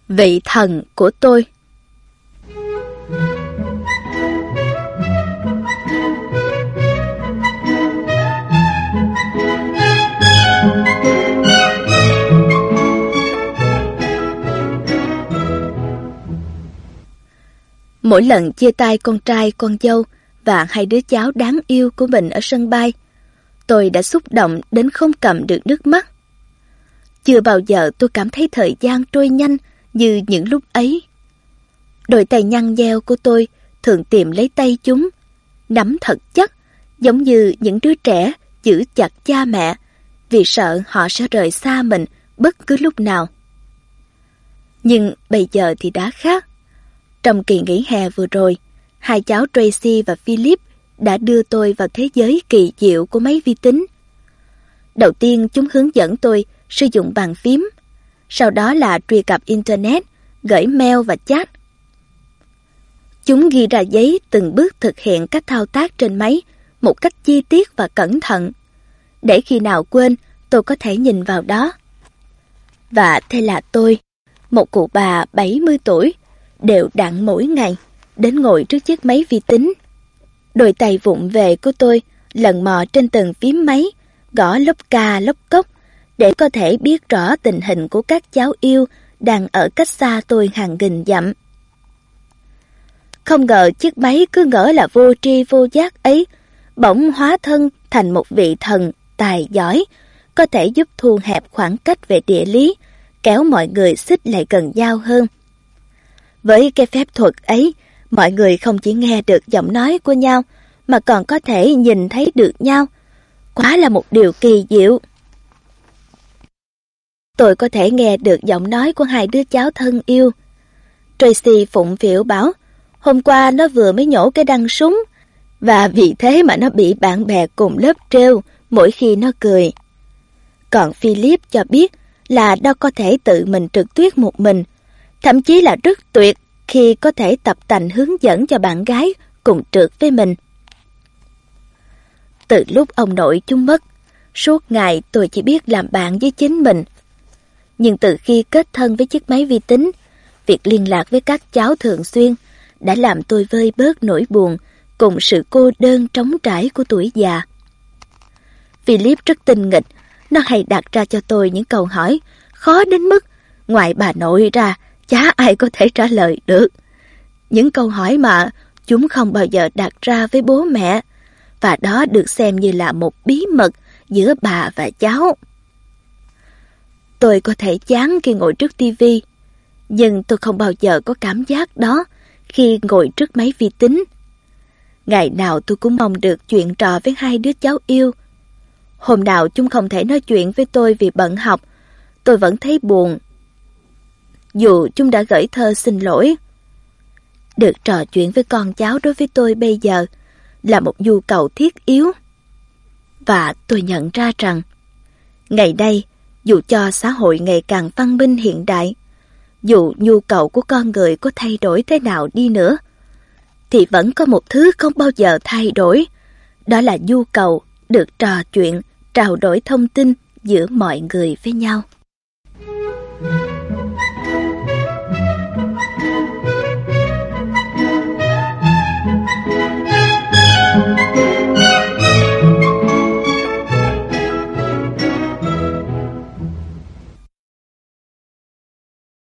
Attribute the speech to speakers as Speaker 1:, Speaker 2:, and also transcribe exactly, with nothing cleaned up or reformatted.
Speaker 1: Vị thần của tôi. Mỗi lần chia tay con trai, con dâu và hai đứa cháu đáng yêu của mình ở sân bay, tôi đã xúc động đến không cầm được nước mắt. Chưa bao giờ tôi cảm thấy thời gian trôi nhanh như những lúc ấy. Đôi tay nhăn nheo của tôi thường tìm lấy tay chúng, nắm thật chắc, giống như những đứa trẻ giữ chặt cha mẹ vì sợ họ sẽ rời xa mình bất cứ lúc nào. Nhưng bây giờ thì đã khác. Trong kỳ nghỉ hè vừa rồi, hai cháu Tracy và Philip đã đưa tôi vào thế giới kỳ diệu của máy vi tính. Đầu tiên chúng hướng dẫn tôi sử dụng bàn phím, sau đó là truy cập Internet, gửi mail và chat. Chúng ghi ra giấy từng bước thực hiện các thao tác trên máy một cách chi tiết và cẩn thận, để khi nào quên tôi có thể nhìn vào đó. Và thế là tôi, một cụ bà bảy mươi tuổi, đều đặn mỗi ngày đến ngồi trước chiếc máy vi tính. Đôi tay vụng về của tôi lần mò trên từng phím máy, gõ lốc ca lốc cốc để có thể biết rõ tình hình của các cháu yêu đang ở cách xa tôi hàng nghìn dặm. Không ngờ chiếc máy cứ ngỡ là vô tri vô giác ấy bỗng hóa thân thành một vị thần tài giỏi, có thể giúp thu hẹp khoảng cách về địa lý, kéo mọi người xích lại gần nhau hơn. Với cái phép thuật ấy, mọi người không chỉ nghe được giọng nói của nhau, mà còn có thể nhìn thấy được nhau. Quá là một điều kỳ diệu. Tôi có thể nghe được giọng nói của hai đứa cháu thân yêu. Tracy phụng phịu bảo, hôm qua nó vừa mới nhổ cái đăng súng, và vì thế mà nó bị bạn bè cùng lớp trêu mỗi khi nó cười. Còn Philip cho biết là nó có thể tự mình trượt tuyết một mình, thậm chí là rất tuyệt khi có thể tập tành hướng dẫn cho bạn gái cùng trượt với mình. Từ lúc ông nội chúng mất, suốt ngày tôi chỉ biết làm bạn với chính mình. Nhưng từ khi kết thân với chiếc máy vi tính, việc liên lạc với các cháu thường xuyên đã làm tôi vơi bớt nỗi buồn cùng sự cô đơn trống trải của tuổi già. Philip rất tinh nghịch, nó hay đặt ra cho tôi những câu hỏi khó đến mức ngoài bà nội ra chả ai có thể trả lời được. Những câu hỏi mà chúng không bao giờ đặt ra với bố mẹ, và đó được xem như là một bí mật giữa bà và cháu. Tôi có thể chán khi ngồi trước tivi, nhưng tôi không bao giờ có cảm giác đó khi ngồi trước máy vi tính. Ngày nào tôi cũng mong được chuyện trò với hai đứa cháu yêu. Hôm nào chúng không thể nói chuyện với tôi vì bận học, tôi vẫn thấy buồn, dù chúng đã gửi thơ xin lỗi. Được trò chuyện với con cháu đối với tôi bây giờ là một nhu cầu thiết yếu. Và tôi nhận ra rằng, ngày nay, dù cho xã hội ngày càng văn minh hiện đại, dù nhu cầu của con người có thay đổi thế nào đi nữa, thì vẫn có một thứ không bao giờ thay đổi, đó là nhu cầu được trò chuyện, trao đổi thông tin giữa mọi người với nhau.